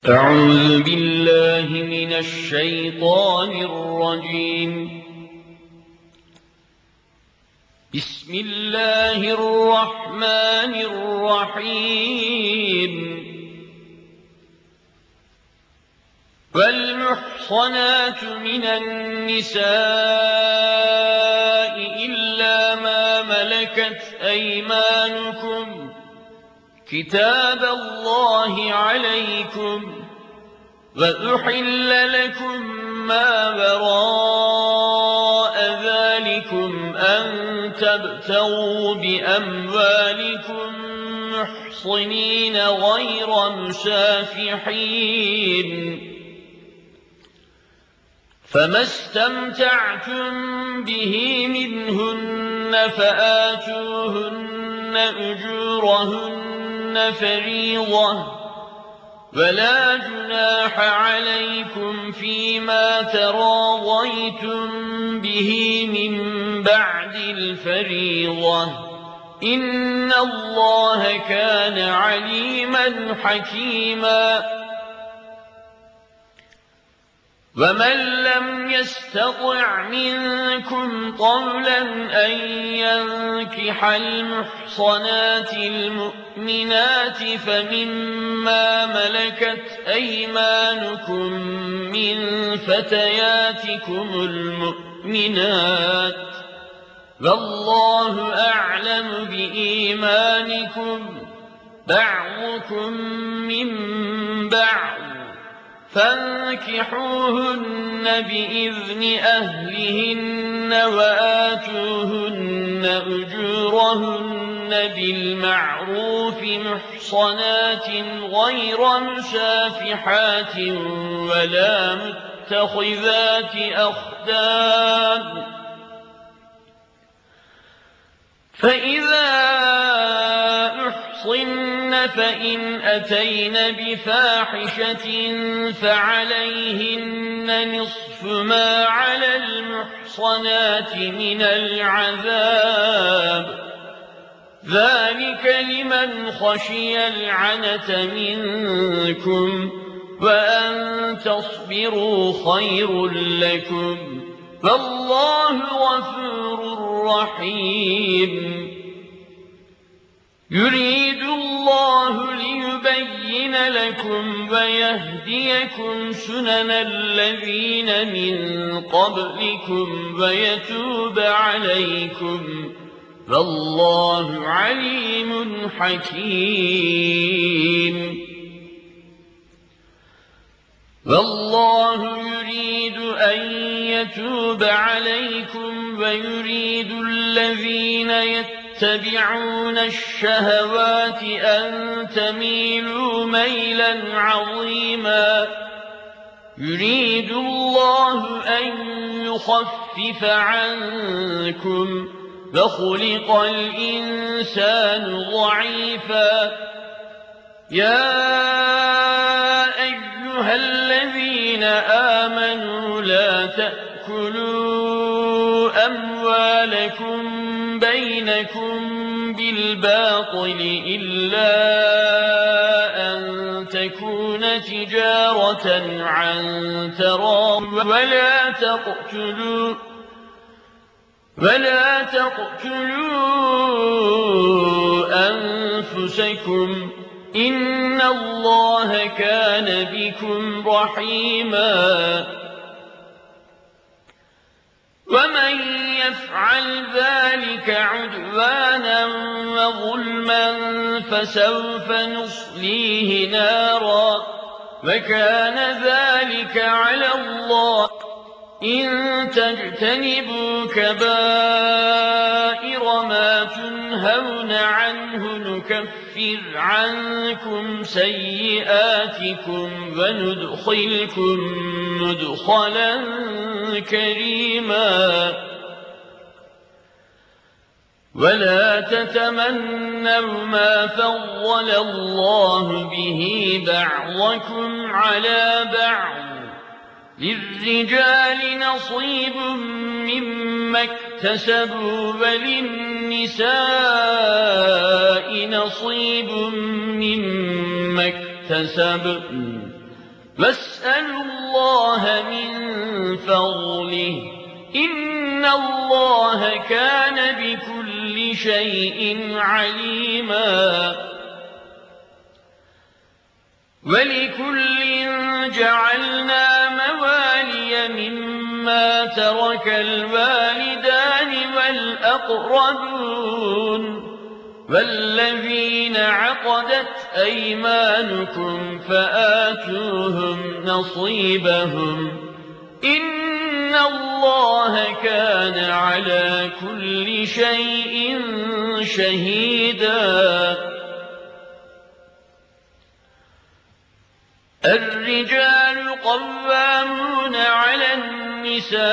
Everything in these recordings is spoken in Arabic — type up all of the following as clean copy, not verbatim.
أعوذ بالله من الشيطان الرجيم. بسم الله الرحمن الرحيم. والمحصنات من النساء إلا ما ملكت أيمانكم كتاب الله عليكم، وأحل لكم ما وراء ذلكم أن تبتغوا بأموالكم محصنين غير مسافحين، فما استمتعتم به منهن فآتوهن أجورهن فريضة، ولا جناح عليكم فيما تراضيتم به من بعد الفريضة، إن الله كان عليما حكيما. ومن لم يستطع منكم طولا أن ينكح المحصنات المؤمنات فمما ملكت أيمانكم من فتياتكم المؤمنات، والله أعلم بإيمانكم، بعضكم من بعض، فانكحوهن بإذن أهلهن وآتوهن أجورهن بالمعروف محصنات غير مسافحات ولا متخذات أخدان، فإذا أحصن فإن أتين بفاحشة فعليهن نصف ما على المحصنات من العذاب، ذلك لمن خشي العنة منكم، وأن تصبروا خير لكم، والله غفور رحيم. يريد الله ليبين لكم ويهديكم سنن الذين من قبلكم ويتوب عليكم، والله عليم حكيم. والله يريد أن يتوب عليكم ويريد الذين يتبعون الشهوات أن تميلوا ميلا عظيما. يريد الله أن يخفف عنكم، وخلق الإنسان ضعيفا. يا أيها الذين آمنوا لا تأكلوا أموالكم بينكم بالباطل إلا أن تكون تجارة عن تراض، ولا تقتلوا أنفسكم، إن الله كان بكم رحيما. ومن يفعل ذلك عدوانا وظلما فسوف نصليه نارا، وكان ذلك على الله. إن تجتنبوا كبائر ما تنهون عنه نكفر عنكم سيئاتكم وندخلكم مدخلا كريما. ولا تتمنوا ما فضل الله به بعضكم على بعض، للرجال نصيب مما اكتسبوا وللنساء نصيب مما اكتسبن، واسألوا الله من فضله إن الله كان بكل شيء عليما ولكل جعلنا موالي مما ترك الوالدان والأقربون والذين عقدت أيمانكم فآتوهم نصيبهم إن الله كان على كل شيء شهيدا الرجال قوامون على النساء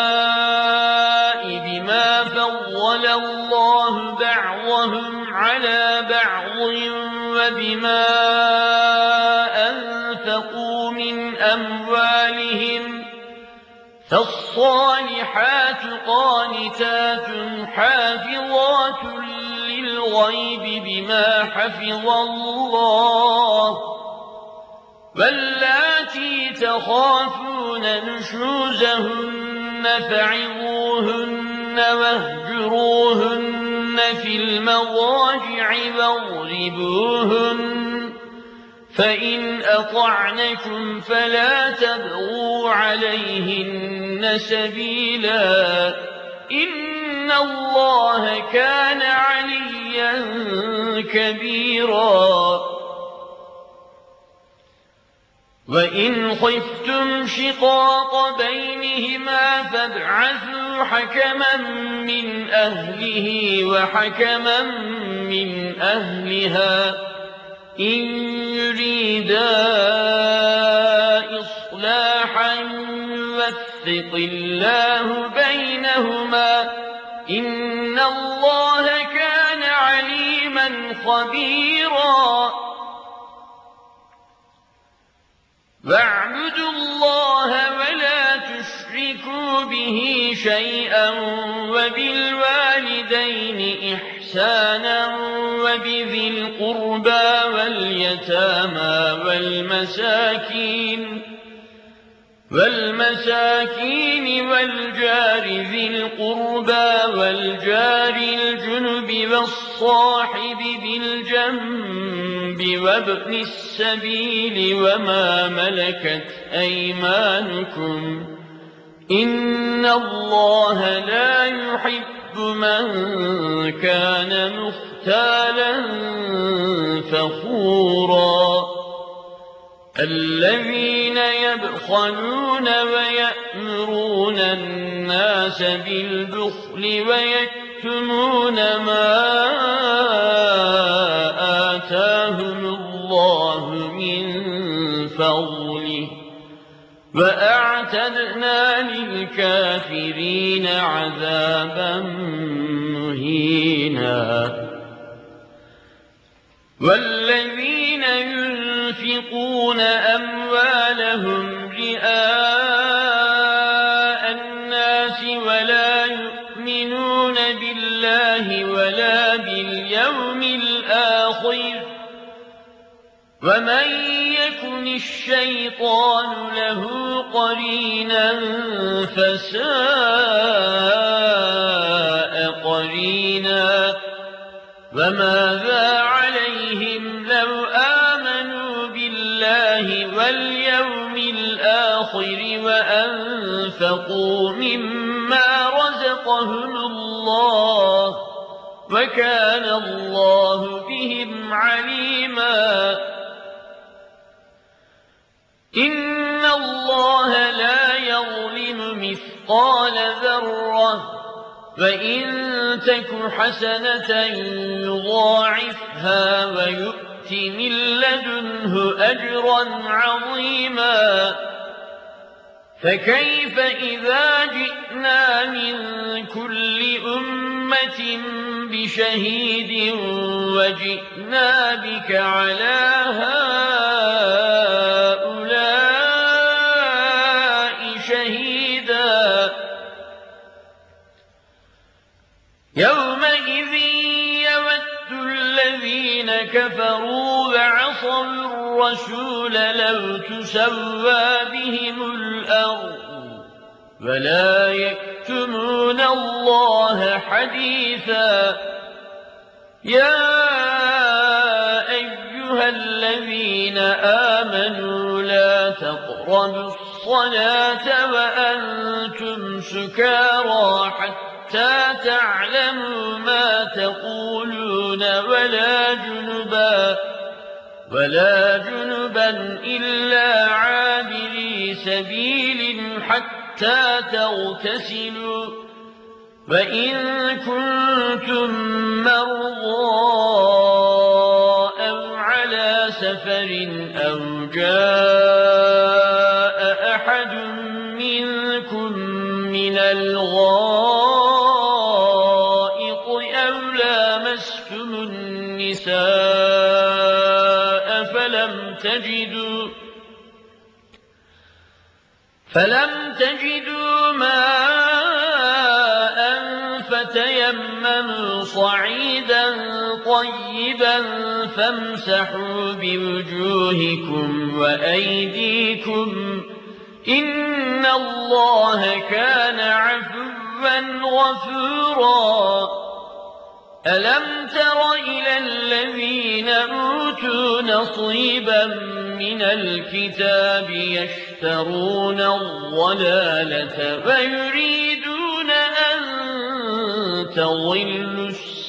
بما فضل الله بعضهم على بعض وبما أنفقوا من أموالهم فالصالحات قانتات حافظات للغيب بما حفظ الله واللاتي تخافون نشوزهن فعظوهن واهجروهن في المضاجع واضربوهن فإن أطعنكم فلا تبغوا عليهن سبيلا إن الله كان عليا كبيرا وإن خفتم شقاق بينهما فابعثوا حكما من أهله وحكما من أهلها إن يريدا إصلاحا يوفق الله بينهما إن الله كان عليما خبيرا واعبدوا الله ولا تشركوا به شيئا وبالوالدين إحسانا وبذي القربى واليتامى والمساكين والجار ذي القربى والجار الجنب والصاحب بالجنب وابن السبيل وما ملكت أيمانكم إن الله لا يحب من كان مختالا فخورا الذين يبخلون ويأمرون الناس بالبخل ويكتمون ما آتاهم الله من فضله وأعتدنا للكافرين عذابا مهينا والذين ينفقون أموالهم رئاء الناس ولا يؤمنون بالله ولا باليوم الآخر ومن يكن الشيطان له قرينا فساء قرينا وماذا عليهم لو آمنوا بالله واليوم الآخر وأنفقوا مما رزقهم الله وكان الله بهم عليما إن الله لا يظلم مثقال ذرة وإن تك حسنة يضاعفها ويؤت من لدنه أجرا عظيما فكيف إذا جئنا من كل أمة بشهيد وجئنا بك على هؤلاء شهيدا يومئذ يود الذين كفروا وعصوا الرسول لو تسوى بهم الأرض ولا يكتمون الله حديثا. يا أيها الذين آمنوا لا تقربوا الصلاة وأنتم سكارى حتى تعلموا ما تقولون ولا جنبا إلا عابري سبيل حتى تغتسلوا، وإن كنتم مرضى أو على سفر أو جاء أحد منكم من الغائط أو لامستم النساء فلم تجدوا ماء فتيمموا صعيدا طيبا فامسحوا بوجوهكم وأيديكم إن الله كان عفوا غفورا. ألم تر إلى الذين أوتوا نصيبا من الكتاب يشترون الضلالة ويريدون أن تضلوا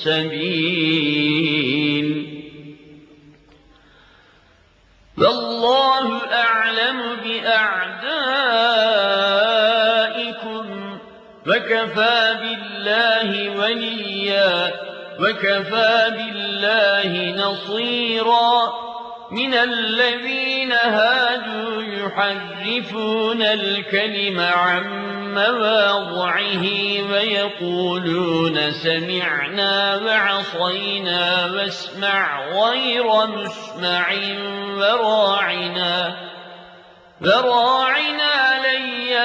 السبيل، والله أعلم بأعدائكم وكفى بالله وليا وكفى بالله نصيرا. من الذين هادوا يحرفون الكلم عن مواضعه ويقولون سمعنا وعصينا واسمع غير مسمع وراعنا ليا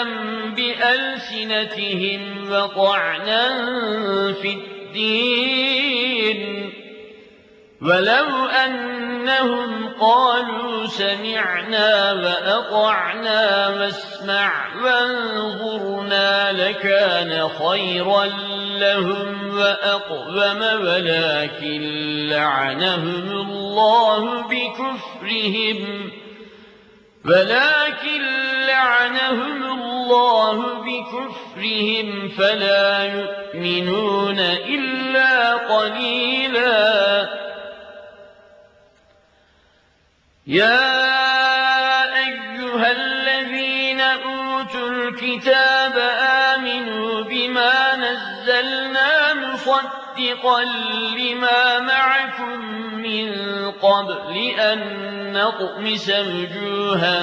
بألسنتهم وطعنا في الدين، ولو أنهم قالوا سمعنا وأطعنا واسمع وانظرنا لكان خيرا لهم وأقوم، ولكن لعنهم الله بكفرهم فلا يؤمنون إلا قليلا. يا أيها الذين أوتوا الكتاب آمنوا بما نزلنا مصدقا لما معكم من قبل أن نطمس وجوها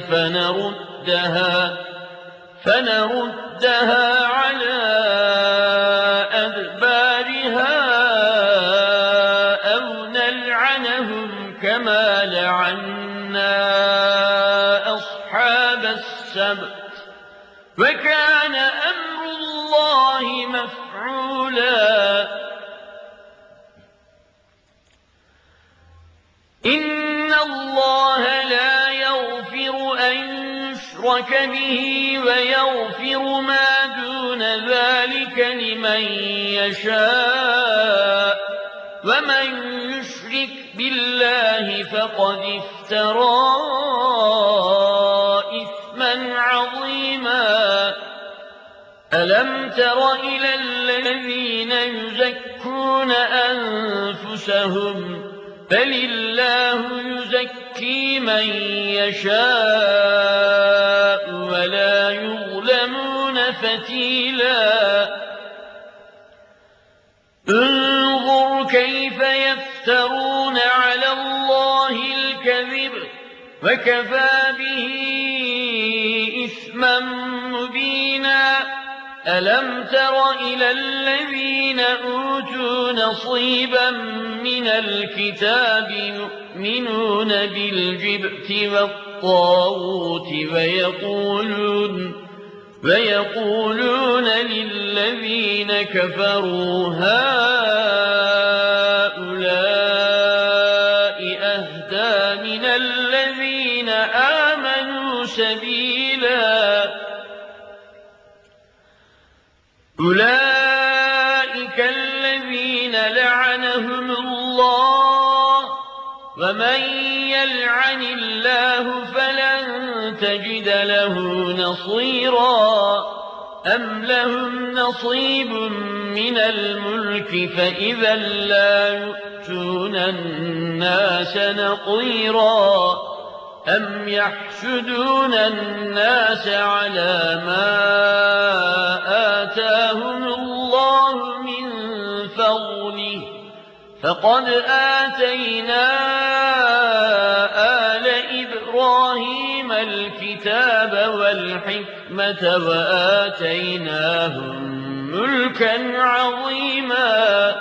فنردها على أدبارها أو نلعنهم كما لعنا أصحاب السبت وكان أمر الله مفعولا. إن الله لا يغفر أن يشرك به ويغفر ما دون ذلك لمن يشاء، ومن يشرك بالله فقد افترى إثما عظيما. ألم تر إلى الذين يزكون أنفسهم بل الله يزكي من يشاء ولا يظلمون فتيلا. انظر كيف يفترون على الله الكذب وكفى به إثما مبينا. ألم تر إلى الذين أوتوا نصيبا من الكتاب يؤمنون بالجبت والطاغوت ويقولون للذين كفروا هؤلاء أهدى من سبيلا. أولئك الذين لعنهم الله، ومن يلعن الله فلن تجد له نصيرا. أم لهم نصيب من الملك فإذا لا يؤتون الناس نقيرا. أم يحسدون الناس على ما آتاهم الله من فضله، فقد آتينا آل إبراهيم الكتاب والحكمة وآتيناهم ملكا عظيما.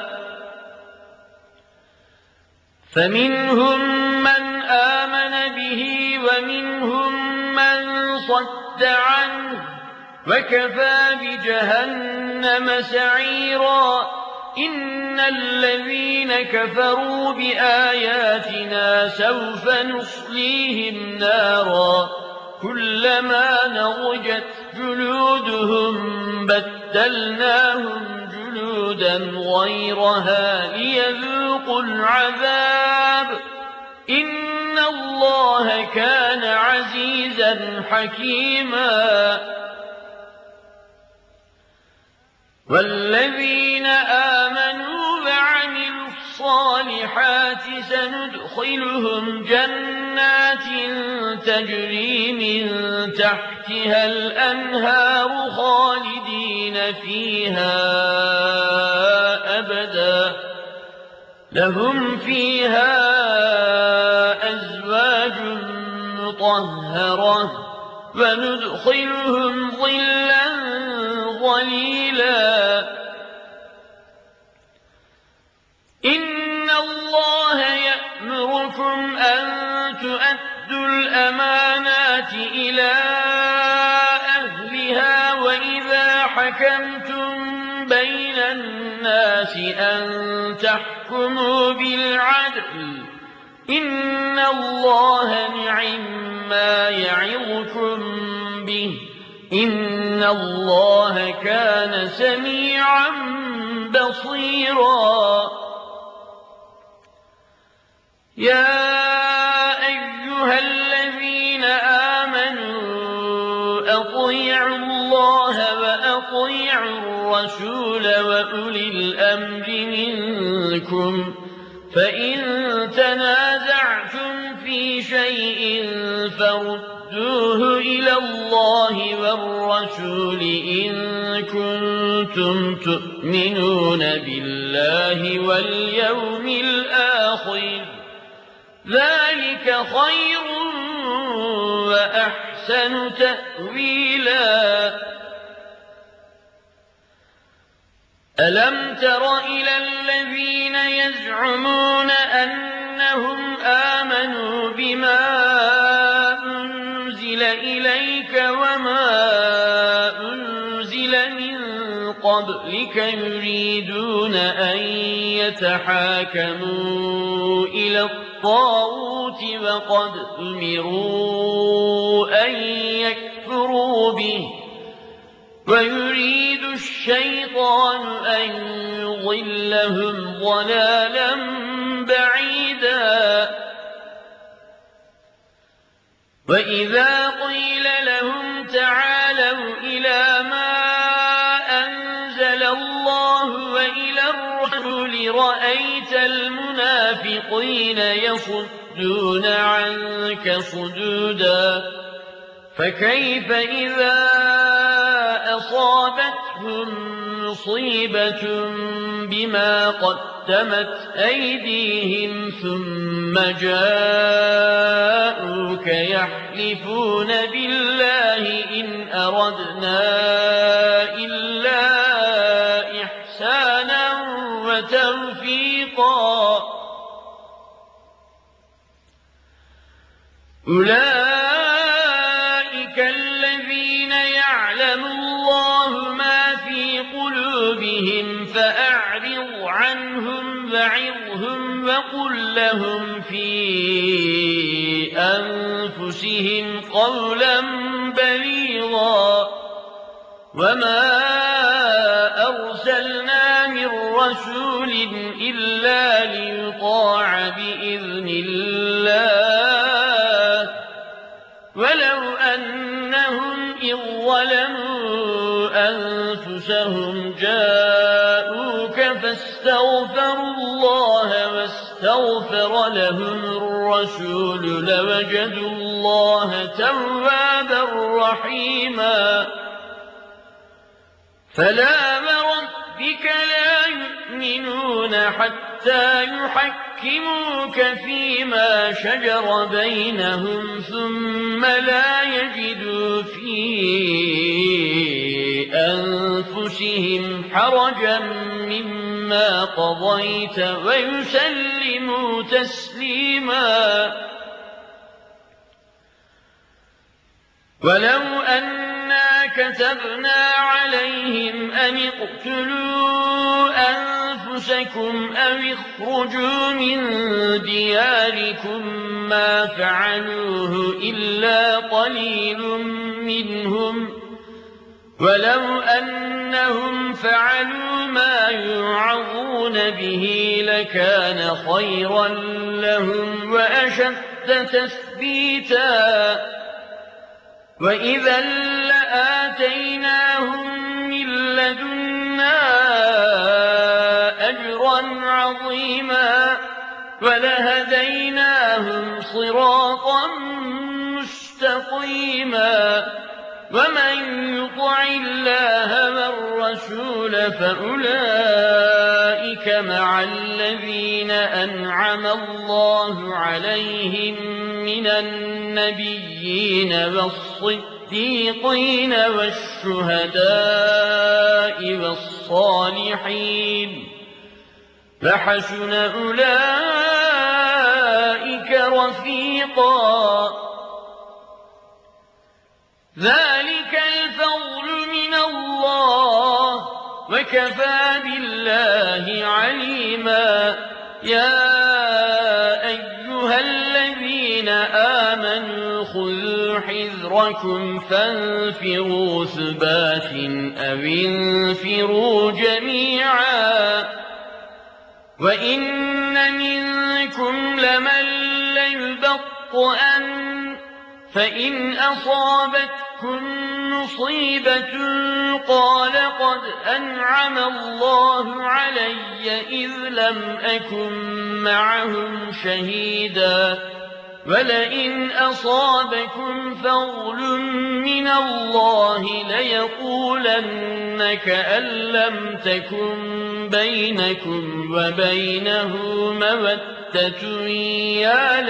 فمنهم من آمن به ومنهم من صد عنه، وكفى بجهنم سعيرا. إن الذين كفروا بآياتنا سوف نصليهم نارا، كلما نضجت جلودهم بدلناهم جلودا غيرها ليذوقوا العذاب. إن الله كان عزيزا حكيما. والذين آمنوا وعملوا الصالحات سندخلهم جنات تجري من تحتها الأنهار خالدين فيها أبدا، لهم فيها أزواج مطهرة، وندخلهم ظلا ظليلا. إن الله يأمركم أن تؤدوا الأمانات إلى أهلها، وإذا حكمتم بين الناس أن تحكموا بالعدل. إن الله نعما يعظكم به، إن الله كان سميعا بصيرا. يا أيها الذين آمنوا أطيعوا الله وأطيعوا الرسول وأولي الأمر منكم، فإن تنازعتم في شيء فردوه إلى الله والرسول إن كنتم تؤمنون بالله واليوم الآخر، ذلك خير وأحسن تأويلا. ألم تر إلى الذين يزعمون أنهم آمنوا بما أنزل إليك وما أنزل من قبلك يريدون أن يتحاكموا إلى الطاغوت وقد أمروا أن يكفروا به، ويريد الشيطان أن يضلهم ضلالا بعيدا. وإذا قيل لهم تعالوا إلى ما أنزل الله وإلى الرسول رأيت المنافقين يصدون عنك صدودا. فكيف إذا أصابتهم مصيبة بما قدمت أيديهم ثم جاءوك يحلفون بالله إن أردنا إلا إحسانا وتوفيقا. أولئك الذين يعلم الله ما في قلوبهم فأعرض عنهم وعظهم وقل لهم في أنفسهم قولا بليغا وما أرسلنا من رسول إلا ليطاع بإذن الله ولو أنهم إذ ظلموا أنفسهم جاءوك فاستغفروا الله واستغفر لهم الرسول لوجدوا الله توابا رحيما فلا وربك لا يؤمنون حتى يحكموك فيما شجر بينهم ثم لا يجدوا في أنفسهم حرجا مما قضيت ويسلموا تسليما ولو أنا كتبنا عليهم أن اقتلوا أنفسكم أو اخرجوا من دياركم ما فعلوه إلا قليل منهم ولو أنهم فعلوا ما يوعظون به لكان خيرا لهم وأشد تثبيتا وإذا لآتيناهم من لدنا أجرا عظيما ولهديناهم صراطا مستقيما ومن يطع الله والرسول فأولئك مع الذين أنعم الله عليهم من النبيين والصديقين والشهداء والصالحين فحسن أولئك رفيقا ذلك الفضل من الله وكفى بالله عليما يا أيها الذين آمنوا خذوا حذركم فانفروا ثبات أو انفروا جميعا وإن منكم لمن ليبطئن فإن أصابتكم مصيبة قال قد أنعم الله علي إذ لم أكن معهم شهيدا ولئن أصابكم فضل من الله ليقولن كأن لم تكن بينكم وبينه مودة يا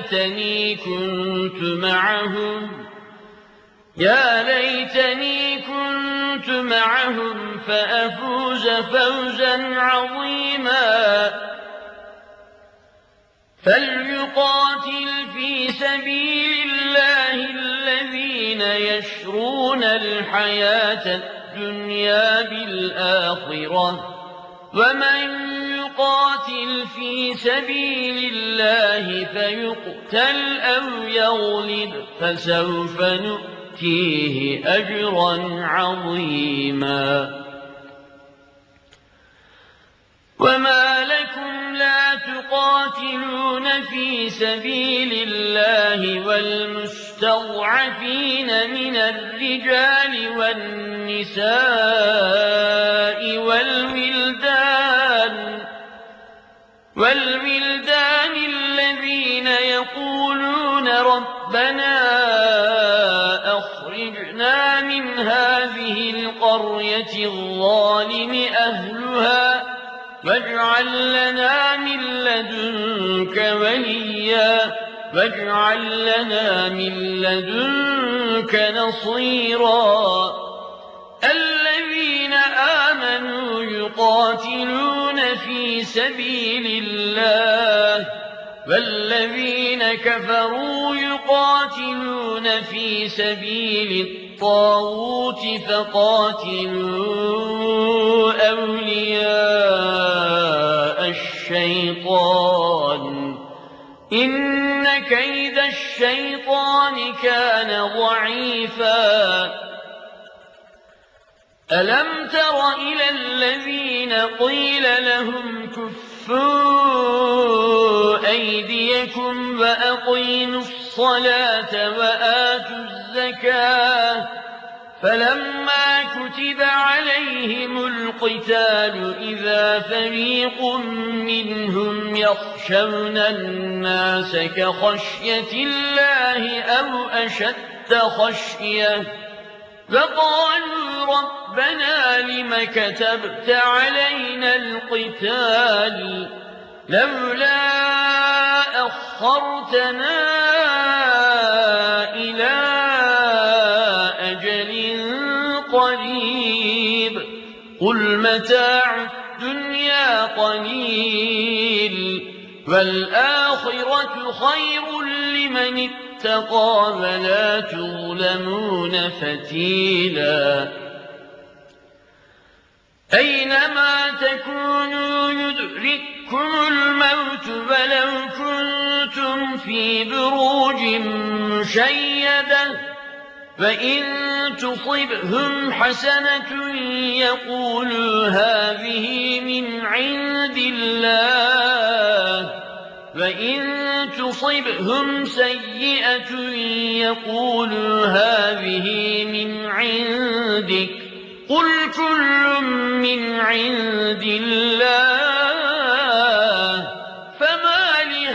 ليتني كنت معهم فأفوز فوزا عظيما فليقاتل في سبيل الله الذين يشرون الحياة الدنيا بالآخرة ومن يقاتل في سبيل الله فيقتل أو يغلب فسوف نؤتيه أجرا عظيما وما لكم لا تقاتلون في سبيل الله والمستضعفين من الرجال والنساء والولدان الذين يقولون ربنا أخرجنا من هذه القرية الظالم أهلها واجعل لنا من لدنك وليا واجعل لنا من لدنك نصيرا الذين آمنوا يقاتلون في سبيل الله والذين كفروا يقاتلون في سبيل الطاغوت فقاتلوا أولياء الشيطان إن كيد الشيطان الشيطان كان ضعيفا ألم تر إلى الذين قيل لهم كفوا أيديكم وأقيموا الصلاة وآتوا الزكاة فلما كتب عليهم القتال إذا فريق منهم يخشون الناس كخشية الله أو أشد خشية فقالوا ربنا لم كتبت علينا القتال لولا أخرتنا إلى أجل قريب قل متاع الدنيا قليل والآخرة خير لمن اتقى ولا تظلمون فتيلا أينما تكونوا يدرككم الموت ولو كنتم في بروج مشيدة فإن تصبهم حسنة يقولوا هذه من عند الله وإن تصبهم سيئة يقولوا هذه من عندك قل كل من عند الله فما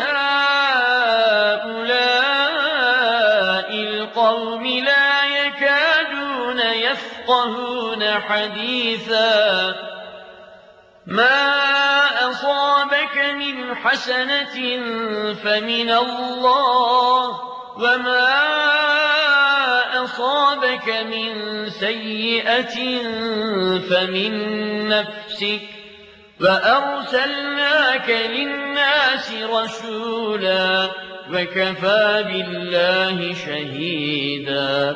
لهؤلاء القوم لا يكادون يفقهون حديثا ما أصابك من حسنة فمن الله وما أصابك من سيئة فمن نفسك وأرسلناك للناس رسولا وكفى بالله شهيدا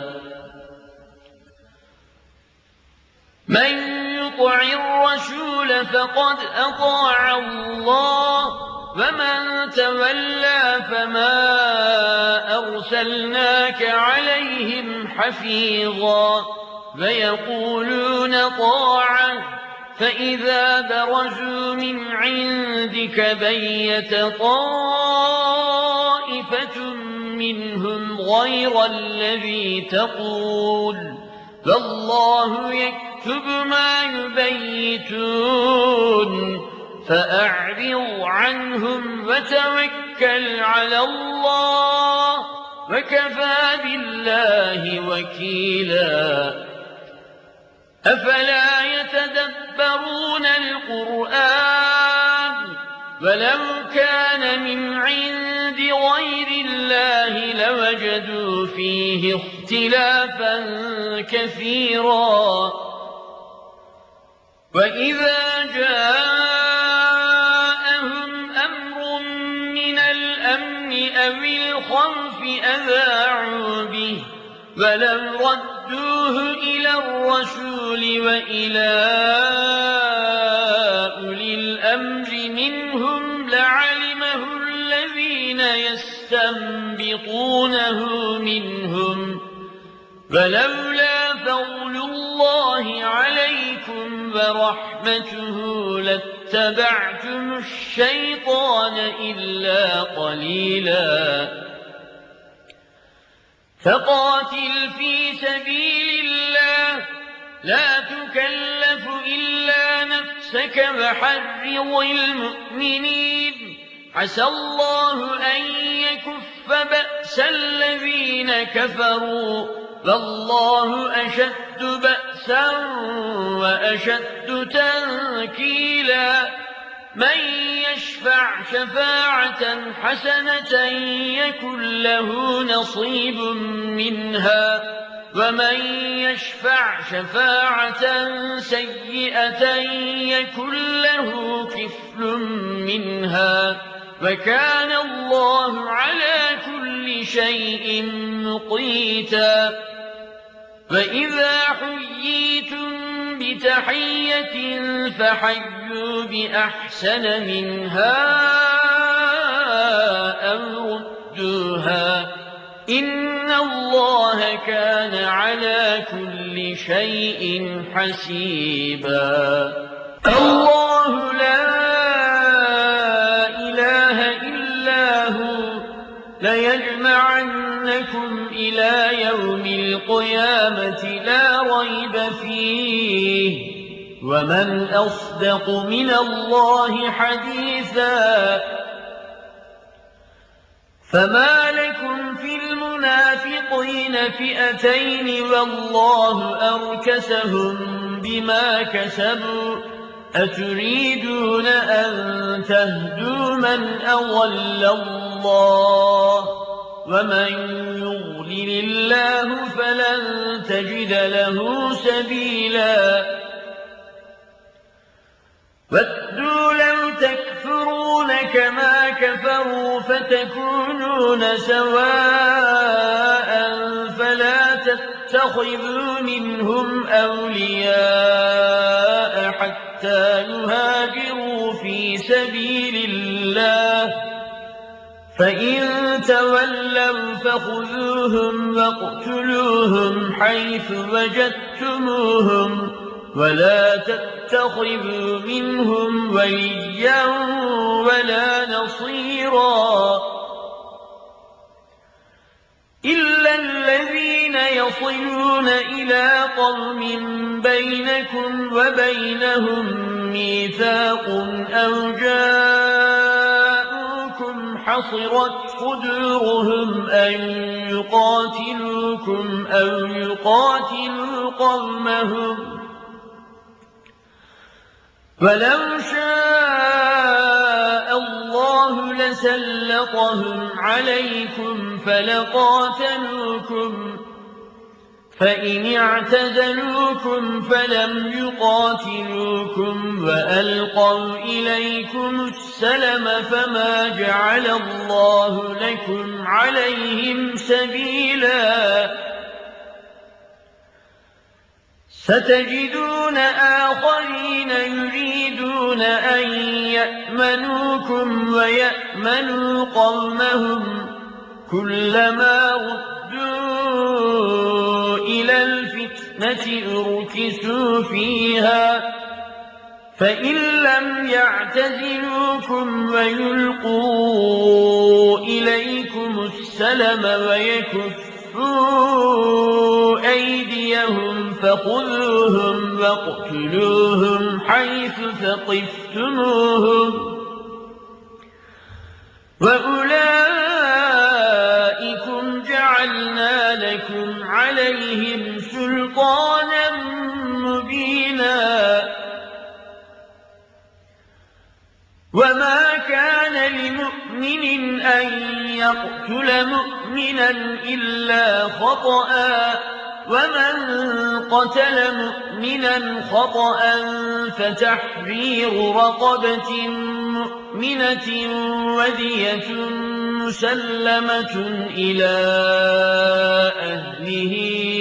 من يطع الرسول فقد أطاع الله ومن تولى فما أرسلناك عليهم حفيظا ويقولون طاعة فإذا برزوا من عندك بيت طائفة منهم غير الذي تقول فالله يكتب ما يبيتون فأعرض عنهم وتوكل على الله وكفى بالله وكيلا أفلا يتدبرون القرآن ولو كان من عند غير الله لوجدوا فيه اختلافا كثيرا وإذا جاءهم أمر من الأمن أو الخوف أذاعوا به ولو ردوه إلى الرسول وإلى أولي الأمر منهم لعلمه الذين يستنبطونه منهم فلولا فضل الله عليكم ورحمته لاتبعتم الشيطان إلا قليلا فقاتل في سبيل الله لا تكلف إلا نفسك وحرض المؤمنين عسى الله أن يكف بأس الذين كفروا والله أشد بأسا وأشد تنكيلا من يشفع شفاعة حسنة يكن له نصيب منها ومن يشفع شفاعة سيئة يكن له كفل منها وكان الله على كل شيء مقيتا فإذا حييتم بتحية فحيوا بأحسن منها أو ردوها إن الله كان على كل شيء حسيبا الله لا إله إلا هو ليجمعنكم إلى يوم القيامة لا ريب فيه ومن أصدق من الله حديثا فما لكم في المنافقين فئتين والله أركسهم بما كسبوا أتريدون أن تهدوا من أضل الله ومن يضلل الله فلن تجد له سبيلا وَدُّوا لَوْ تَكْفُرُونَ كَمَا كَفَرُوا فَتَكُونُونَ سَوَاءً فَلَا تَتَّخِذُوا مِنْهُمْ أَوْلِيَاءَ حَتَّى يُهَاجِرُوا فِي سَبِيلِ اللَّهِ فَإِن تَوَلَّوْا فَخُذُوهُمْ وَاقْتُلُوهُمْ حَيْثُ وَجَدتُّمُوهُمْ وَلَا تَتَّخِذُوا مِنْهُمْ وَلِيًّا وَلَا نَصِيرًا إِلَّا الَّذِينَ يَصِلُونَ إِلَىٰ قَوْمٍ بَيْنَكُمْ وَبَيْنَهُم مِّيثَاقٌ أَوْ جَاءُوكُمْ حَصِرَتْ صُدُورُهُمْ أَن يُقَاتِلُوكُمْ أَوْ يُقَاتِلُوا قَوْمَهُمْ وَلَوْ شَاءَ اللَّهُ لَسَلَّطَهُمْ عَلَيْكُمْ فَلَقَاتَلُوكُمْ فَإِنِ اعْتَزَلُوكُمْ فَلَمْ يُقَاتِلُوكُمْ وَأَلْقَوْا إِلَيْكُمُ السَّلَمَ فَمَا جَعَلَ اللَّهُ لَكُمْ عَلَيْهِمْ سَبِيلًا سَتَجِدُونَ آخَرِينَ يُرِيدُونَ أَن يَأْمَنُوكُمْ وَيَأْمَنُوا قَوْمَهُمْ كُلَّمَا رُدُّوا إِلَى الْفِتْنَةِ أُرْكِسُوا فِيهَا فَإِن لَّمْ يَعْتَزِلُوكُمْ وَيُلْقُوا إِلَيْكُمُ السَّلَمَ وَيَكُفُّوا أَيْدِيَهُمْ فَخُذُوهُمْ وَاقْتُلُوهُمْ حَيْثُ ثَقِفْتُمُوهُمْ وَأُولَٰئِكُمْ جَعَلْنَا لَكُمْ عَلَيْهِمْ سُلْطَانًا مُّبِينًا وَمَا كَانَ لِمُؤْمِنٍ أَن يَقْتُلَ مُؤْمِنًا إِلَّا خَطَأً وَمَن قَتَلَ مُؤْمِنًا خَطَأً فَتَحْرِيرُ رَقَبَةٍ مُّؤْمِنَةٍ وَدِيَةٌ مُّسَلَّمَةٌ إِلَىٰ أَهْلِهِ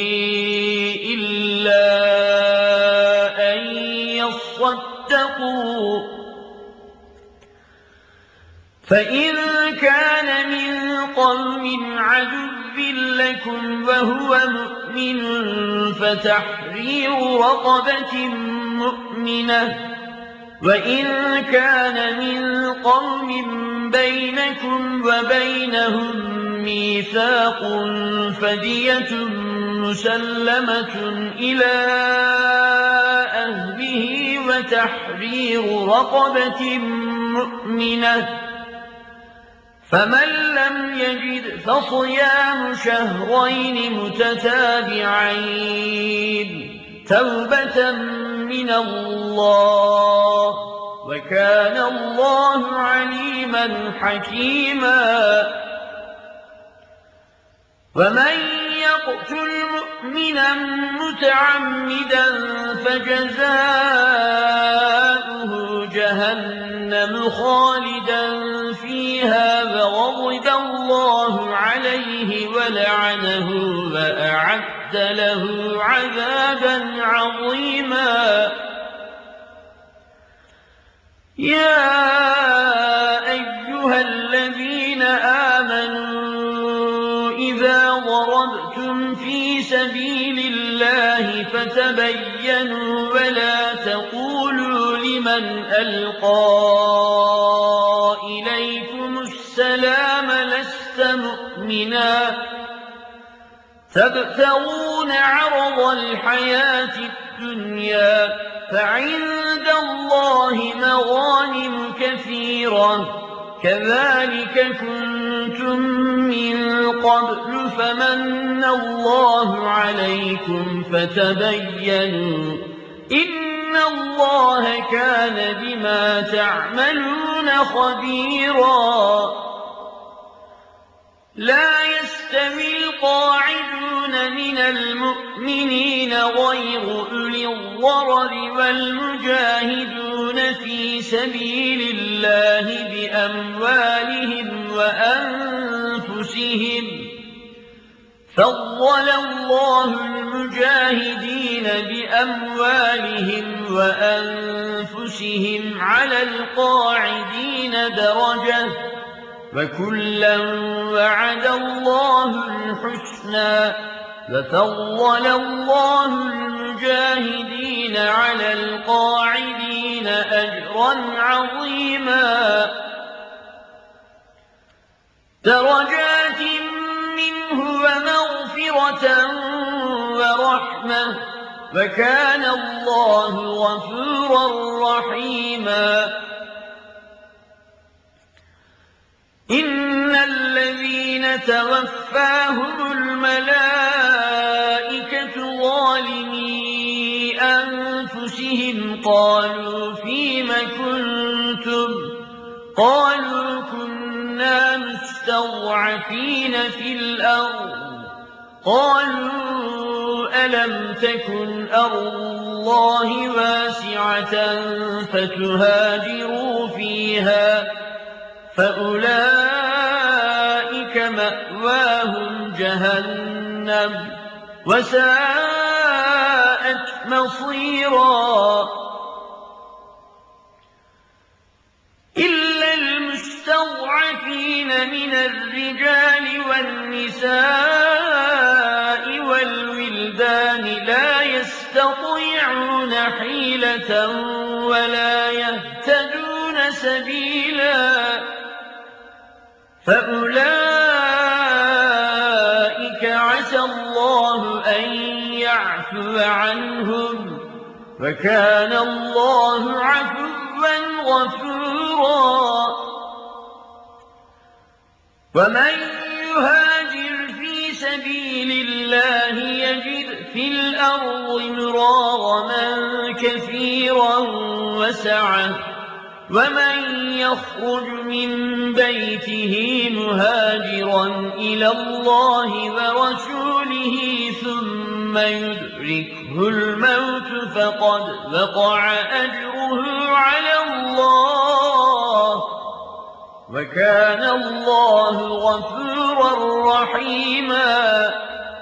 إِلَّا أَن يَصَّدَّقُوا فَإِن كَانَ مِن قَوْمٍ عَدُوٍّ لَّكُمْ وَهُوَ مُؤْمِنٌ فَتَحْرِيرُ رَقَبَةٍ مُّؤْمِنَةٍ وَإِن كَانَ مِن قَوْمٍ بَيْنَكُمْ وَبَيْنَهُم مِّيثَاقٌ فَدِيَةٌ مُّسَلَّمَةٌ إِلَىٰ أَهْلِهِ وَتَحْرِيرُ رَقَبَةٍ مُّؤْمِنَةٍ فَمَن لَّمْ يَجِدْ فَصِيَامُ شَهْرَيْنِ مُتَتَابِعَيْنِ تَوْبَةً مِّنَ اللَّهِ ۗ وَكَانَ اللَّهُ عَلِيمًا حَكِيمًا وَمَن يَقْتُلْ مُؤْمِنًا مُّتَعَمِّدًا فَجَزَاؤُهُ جَهَنَّمُ خَالِدًا فِيهَا وَغَضِبَ اللَّهُ عَلَيْهِ وَلَعَنَهُ وَأَعَدَّ لَهُ عَذَابًا عَظِيمًا يَا أَيُّهَا الَّذِينَ آمَنُوا إِذَا سبيل الله فتبينوا ولا تقولوا لمن ألقى إليكم السلام لست مؤمنا تبتغون عرض الحياة الدنيا فعند الله مغانم كثيرة كذلك كنتم من قبل فمن الله عليكم فتبينوا إن الله كان بما تعملون خبيرا لا يستوي القاعدون من المؤمنين غير أولي الضرر والمجاهدون في سبيل الله بأموالهم وأنفسهم فضل الله المجاهدين بأموالهم وأنفسهم على القاعدين درجة وكلا وعد الله الحسنى ففضل الله المجاهدين على القاعدين أجرا عظيما درجات منه ومغفرة ورحمة وكان الله غفورا رحيما إن الذين توفاهم الملائكة ظالمي أنفسهم قالوا فيم كنتم قالوا كنا مستضعفين في الأرض قالوا ألم تكن أرض الله واسعة فتهاجروا فيها فأولئك مأواهم جهنم وساءت مصيرا إلا المستضعفين من الرجال والنساء والولدان لا يستطيعون حيلة ولا يهتدون سبيلا فأولئك عسى الله أن يعفو عنهم وكان الله عفوا غفورا ومن يهاجر في سبيل الله يجد في الأرض مراغما كثيرا وسعة ومن يخرج من بيته مهاجرا إلى الله ورسوله ثم يدركه الموت فقد وقع أجره على الله وكان الله غفورا رحيما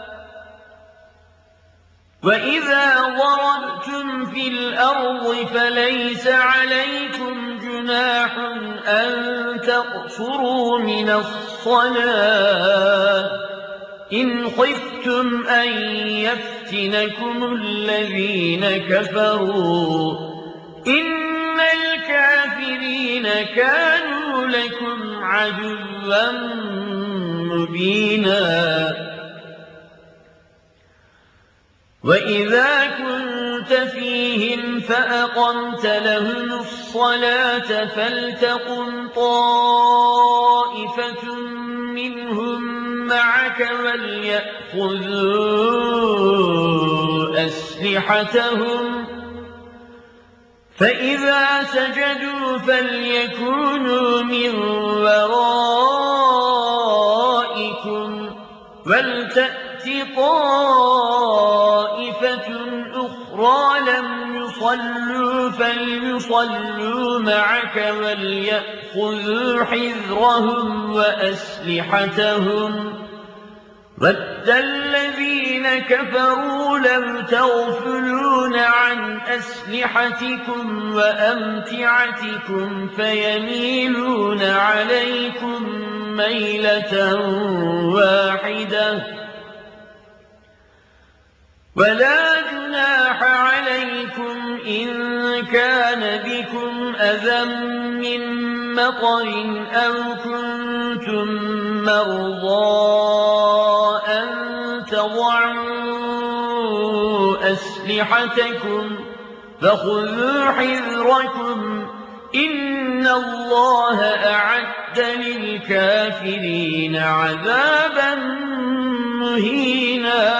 وإذا ضربتم في الأرض فليس عليكم جناح أن تقصروا من الصلاة إن خفتم أن يفتنكم الذين كفروا إن الكافرين كانوا لكم عدوا مبينا وإذا كنت فيهم فأقمت لهم الصلاة فلتقم طائفة منهم معك وليأخذوا أسلحتهم فإذا سجدوا فليكونوا من ورائكم ولتأت طائفة أخرى لم يصلوا فليصلوا معك وليأخذوا حذرهم وأسلحتهم ود الذين كفروا لو تغفلون عن أسلحتكم وأمتعتكم فيميلون عليكم ميلة واحدة ولا جناح عليكم إن كان بكم أذى من مطر أو كنتم مرضى أن تضعوا أسلحتكم فخذوا حذركم إن الله أعد للكافرين عذابا مهينا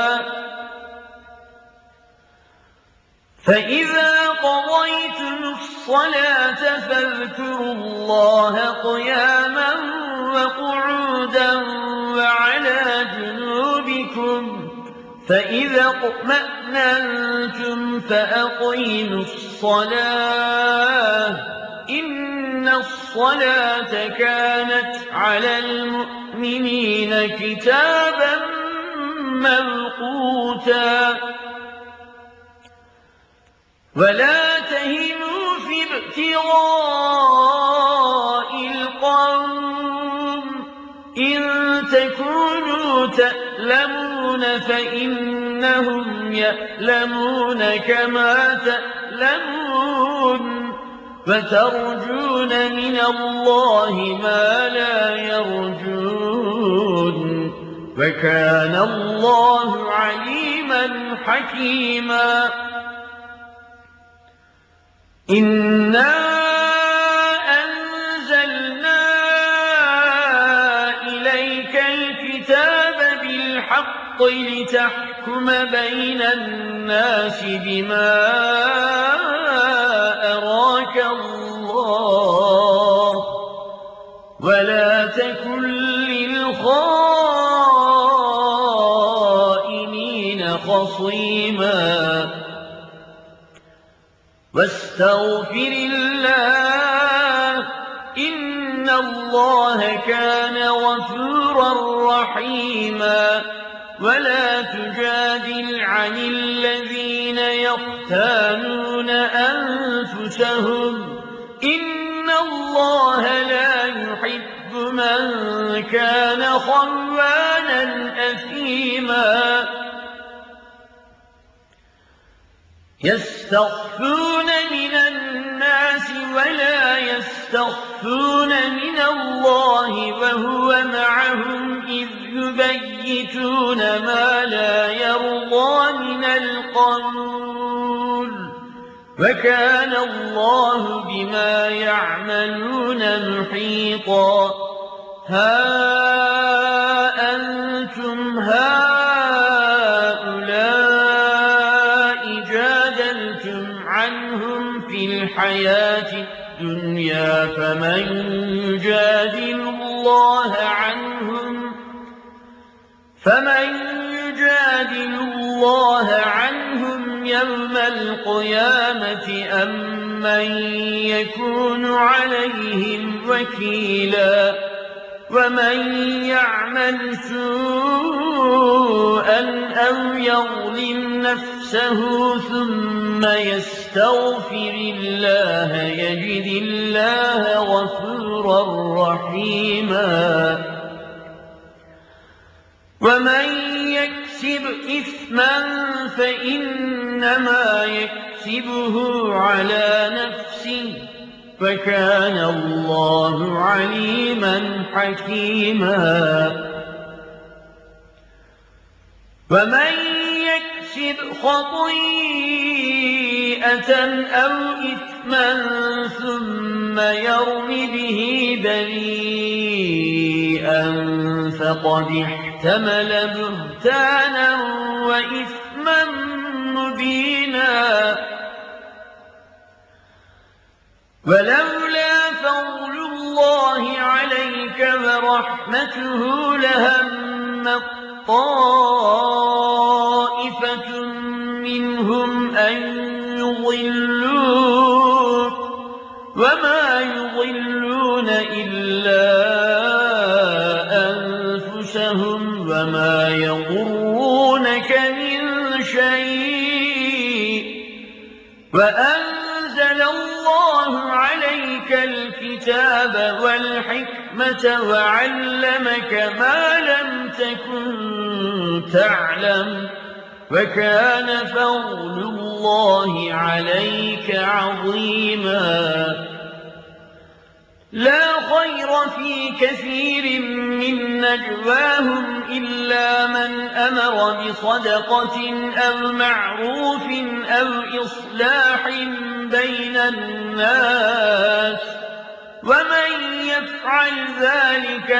فإذا قضيتم الصلاة فاذكروا الله قياما وقعودا وعلى جنوبكم فإذا اطمأننتم فأقيموا الصلاة إن الصلاة كانت على المؤمنين كتابا موقوتا ولا تهنوا في ابتغاء القوم إن تكونوا تألمون فإنهم يألمون كما تألمون وترجون من الله ما لا يرجون وكان الله عليما حكيما إنا أنزلنا إليك الكتاب بالحق لتحكم بين الناس بما أراك الله ولا تكن للخائنين خصيما واستغفر الله إن الله كان غفورا رحيما ولا تجادل عن الذين يختانون أنفسهم إن الله لا يحب من كان خوانا أثيما يستخفون من الناس ولا يستخفون من الله وهو معهم إذ يبيتون ما لا يرضى من القول وكان الله بما يعملون محيطا ها أنتم عنهم في الحياة الدنيا فمن يجادل الله عنهم يوم القيامة أم من يكون عليهم وكيلا ومن يعمل سوءا أو يظلم نفسه ثم يستغفر الله يجد الله غفورا رحيما ومن يكسب إثما فإنما يكسبه على نفسه وكان الله عليما حكيما ومن يكسب خطيئة أو إثما ثم يرم به بريئا فقد احتمل بهتانا وإثما مبينا ولولا فضل الله عليك ورحمته لهمت طائفة منهم أن يضلوك وما يضلون إلا أنفسهم وما يضرونك من شيء وأنزل الله عليك الكتاب والحكمة وعلمك ما لم تكن تعلم وكان فضل الله عليك عظيما. لا خير في كثير من نجواهم إلا من أمر بصدقة أو معروف أو إصلاح بين الناس، ومن يفعل ذلك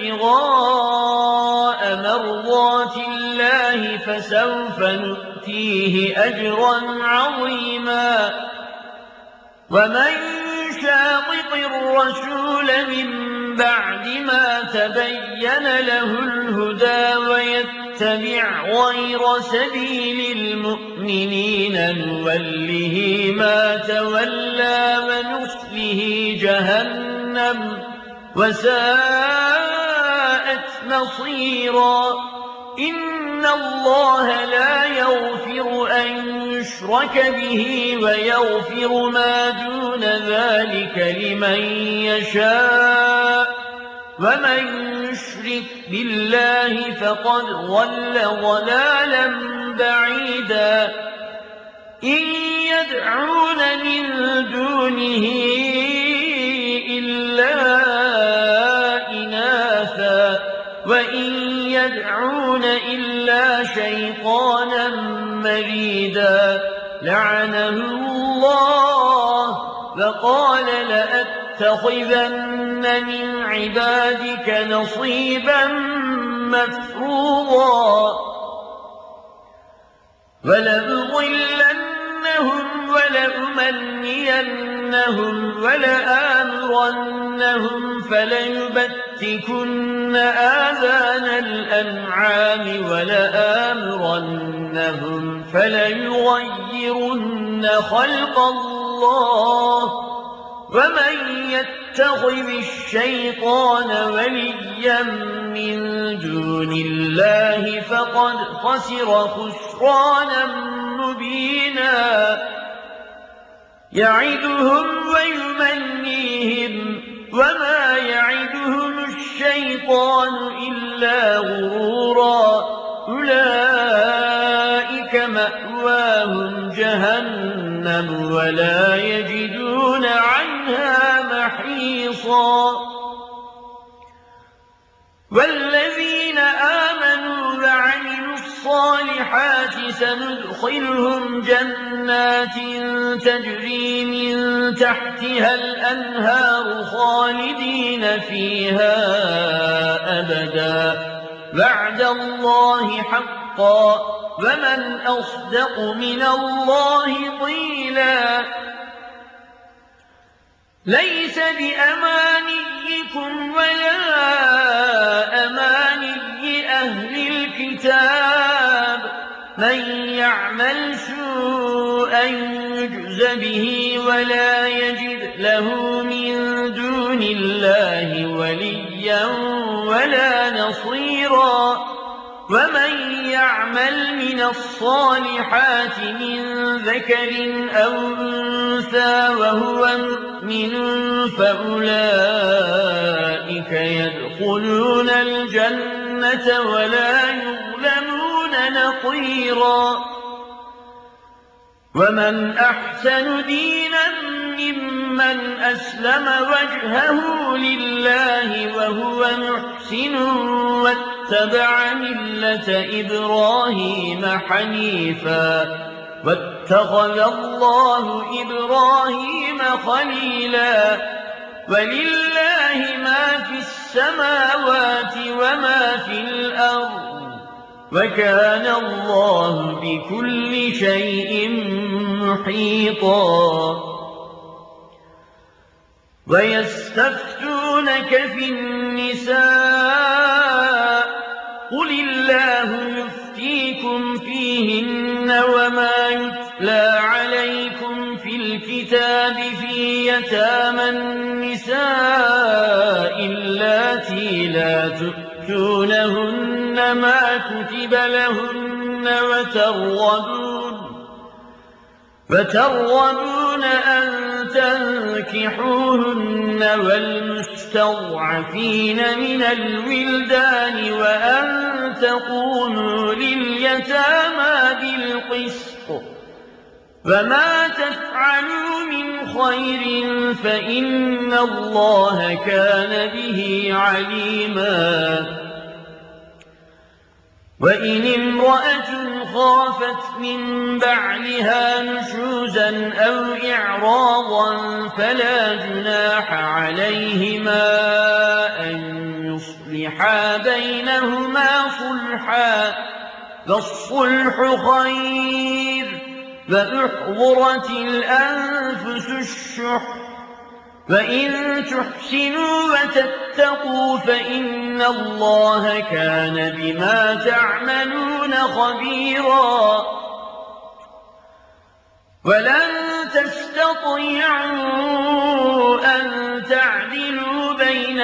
ابتغاء مرضات الله فسوف نؤتيه أجرا عظيما. ومن يشاقق الرسول من بعد ما تبين له الهدى ويتبع غير سبيل المؤمنين نوله ما تولى ونصله جهنم وساءت مصيرا. إن الله لا يغفر أن يشرك به ويغفر ما دون ذلك لمن يشاء، ومن يشرك بالله فقد ضل ضلالا بعيدا. إن يدعون من دونه إلا إناثا وإن يدعون إلا شيطانا مريدا لعنه الله وقال لأتخذن من عبادك نصيبا مفروضا. ولأضلنهم ولأمنينهم ولآمرنهم فليبتكن آذان الأنعام ولآمرنهم فليغيرن خلق الله. ومن يتخذ الشيطان وليا من دون الله فقد خسر خسرانا مبينا. يعدهم ويمنيهم وما يعدهم الشيطان إلا غرورا. أولئك مأواهم جهنم ولا يجدون عنها محيصا. والذين آمنوا وعملوا الصالحات سندخلهم جنات تجري من تحتها الأنهار خالدين فيها أبدا وعد الله حقا ومن أصدق من الله قيلا. ليس بأمانيكم ولا أماني أهل الكتاب من يعمل سوءا يجز به ولا يجد له من دون الله وليا ولا نصيرا. ومن يعمل من الصالحات من ذكر أو أنثى وهو مؤمن فأولئك يدخلون الجنة ولا يظلمون نقيرا. ومن أحسن دينا ممن أسلم وجهه لله وهو محسن واتبع ملة إبراهيم حنيفا واتخذ الله إبراهيم خليلا. ولله ما في السماوات وما في الأرض وكان الله بكل شيء محيطا. ويستفتونك في النساء قل الله يفتيكم فيهن وما يتلى عليكم في الكتاب في يتامى النساء اللاتي لا تؤتونهن ما كتب لهن وترغبون أن تنكحوهن والمسلمين المستضعفين من الولدان وأن تقوموا لليتامى بالقسط وما تفعلوا من خير فإن الله كان به عليما وإن امرأة خافت من بعلها نشوزا أو إعراضا فلا جناح عليهما أن يصلحا بينهما صلحا والصلح خير وأحضرت الأنفس الشح وإن تحسنوا وتتقوا فإن الله كان بما تعملون خبيرا ولن تستطيعوا أن تعدلوا بين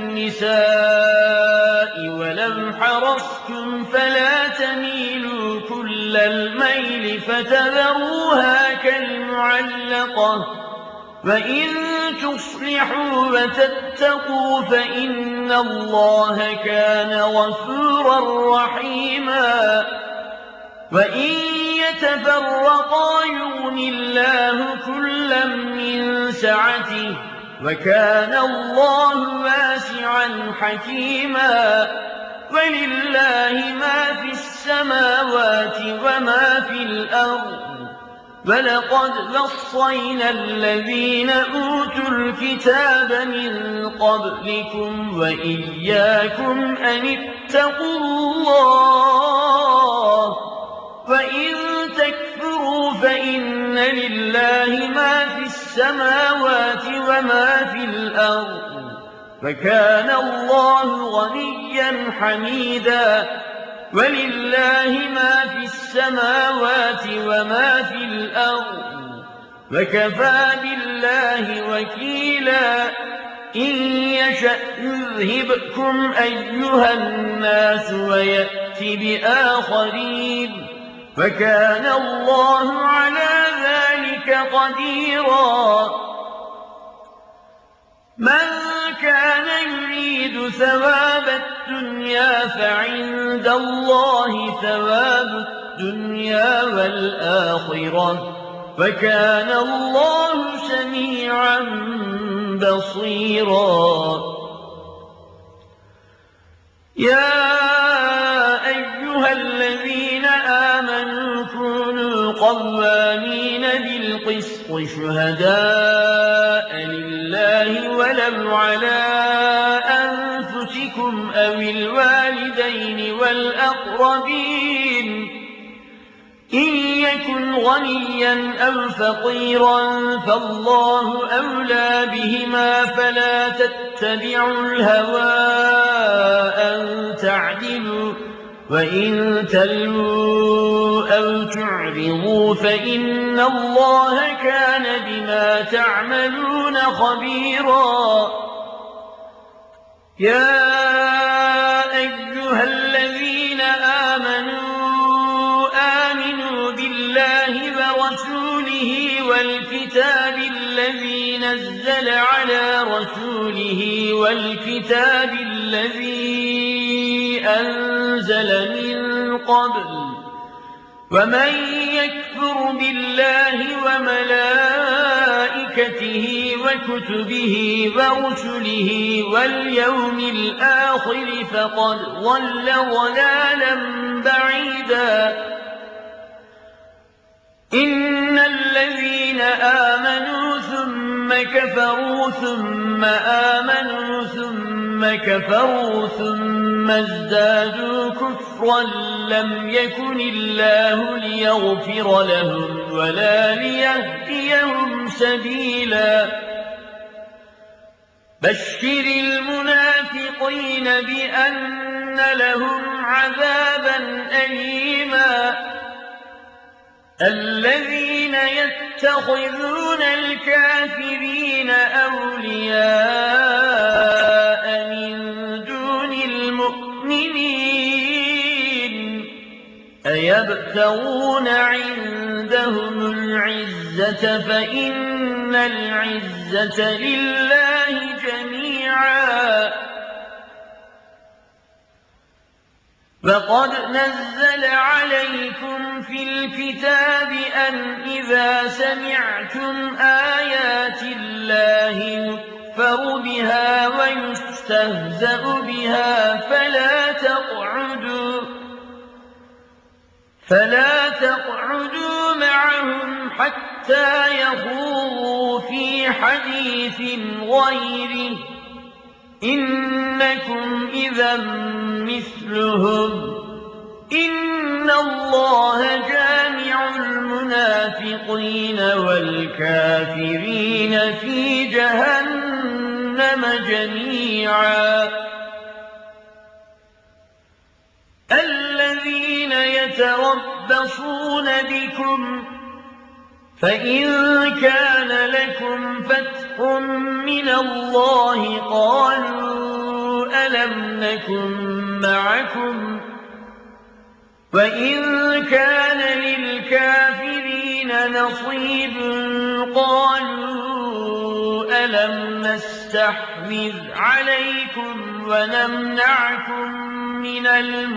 النساء ولو حرصتم فلا تميلوا كل الميل فتذروها كالمعلقة وإن تصلحوا وتتقوا فإن الله كان غفورا رحيما وإن يتفرقا يغن الله كلا من سعته وكان الله واسعا حكيما ولله ما في السماوات وما في الأرض ولقد وصينا الذين أوتوا الكتاب من قبلكم وإياكم أن اتقوا الله وإن تكفروا فإن لله ما في السماوات وما في الأرض وكان الله غنيا حميدا ولله ما في السماوات وما في الأرض وكفى بالله وكيلا إن يشأ يذهبكم أيها الناس ويأت بآخرين وكان الله على ذلك قديرا من كان يريد ثواب الدنيا فعند الله ثواب الدنيا والآخرة وكان الله سميعا بصيرا يا أيها الذين آمنوا كونوا قوامين بالقسط شهداء لله ولو على أنفسكم أو الوالدين والأقربين إن يكن غنيا أو فقيرا فالله أولى بهما فلا تتبعوا الهوى أن تعدلوا وإن تلووا أو تعرضوا فإن الله كان بما تعملون خبيرا يا أيها الذين آمنوا بالله ورسوله والكتاب الذي نزل على رسوله والكتاب الذي أنزل من قبل ومن يكفر بالله وملائكته وكتبه ورسله واليوم الآخر فقد ضل ضلالا بعيدا إن الذين آمنوا ثم كفروا ثم آمنوا ثم كفروا ثم ازدادوا كفرا لم يكن الله ليغفر لهم ولا ليهديهم سبيلا بشر المنافقين بأن لهم عذابا أليما الذين يتخذون الكافرين أولياء من دون المؤمنين أيبتغون عندهم العزة فإن العزة لله جميعا وقد نزل عليكم في الكتاب أن إذا سمعتم آيات الله يكفر بها ويستهزأ بها فلا تقعدوا معهم حتى يخوضوا في حديث غيره إنكم إذا مثلهم إن الله جامع المنافقين والكافرين في جهنم جميعا الذين يتربصون بكم فإن كان لكم فتح من الله قالوا ألم نكن معكم وإن كان للكافرين نصيب قالوا ألم نستحوذ عليكم ونمنعكم من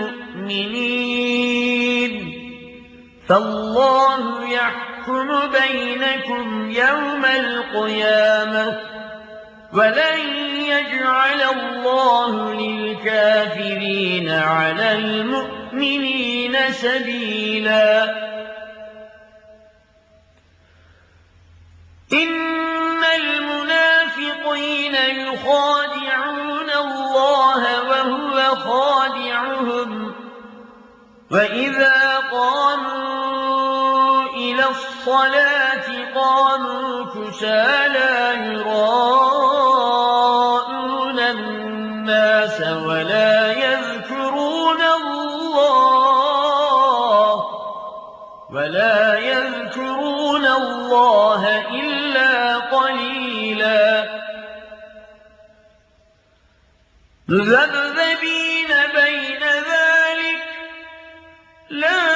المؤمنين فالله يحكم بينكم يوم القيامة ولن يجعل الله للكافرين على المؤمنين سبيلا إن المنافقين يخادعون الله وهو خادعهم وإذا قاموا إلى الصلاة قاموا كسالى يراءون الناس ولا يذكرون الله إلا قليلا مذبذبين بين ذلك لا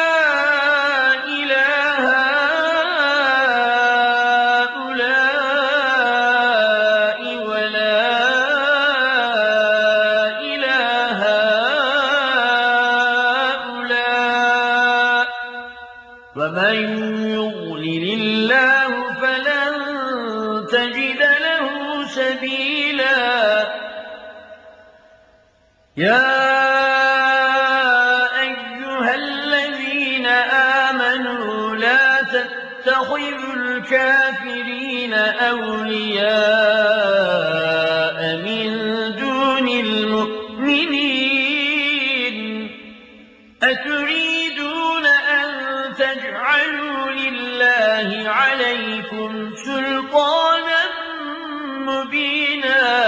إله هؤلاء ولا إله هؤلاء ومن يضلل الله فلن تجد له سبيلا يا أيها الذين آمنوا لا تتخذوا الكافرين أولياء من دون المؤمنين أتريدون أن تجعلوا لله عليكم سلطانا مبينا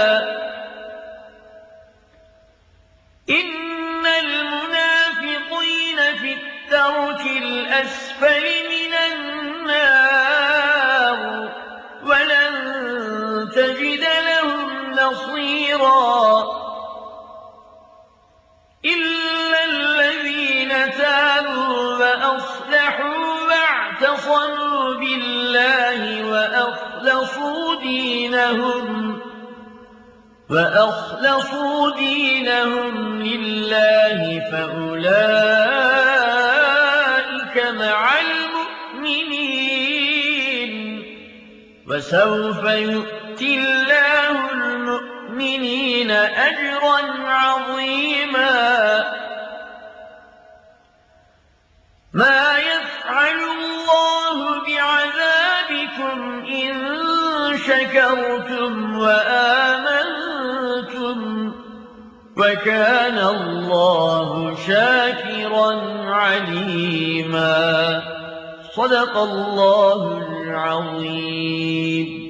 إن المنافقين في الدرك الأسفل من النار ولن تجد لهم نصيرا إلا الذين تابوا وأصلحوا واعتصموا بالله وأخلصوا دينهم لله فأولئك مع المؤمنين وسوف يؤتي الله المؤمنين أجرا عظيما ما يفعل الله بعذابكم إن شكرتم وآمنتم وكان الله شاكرا عليما صدق الله العظيم.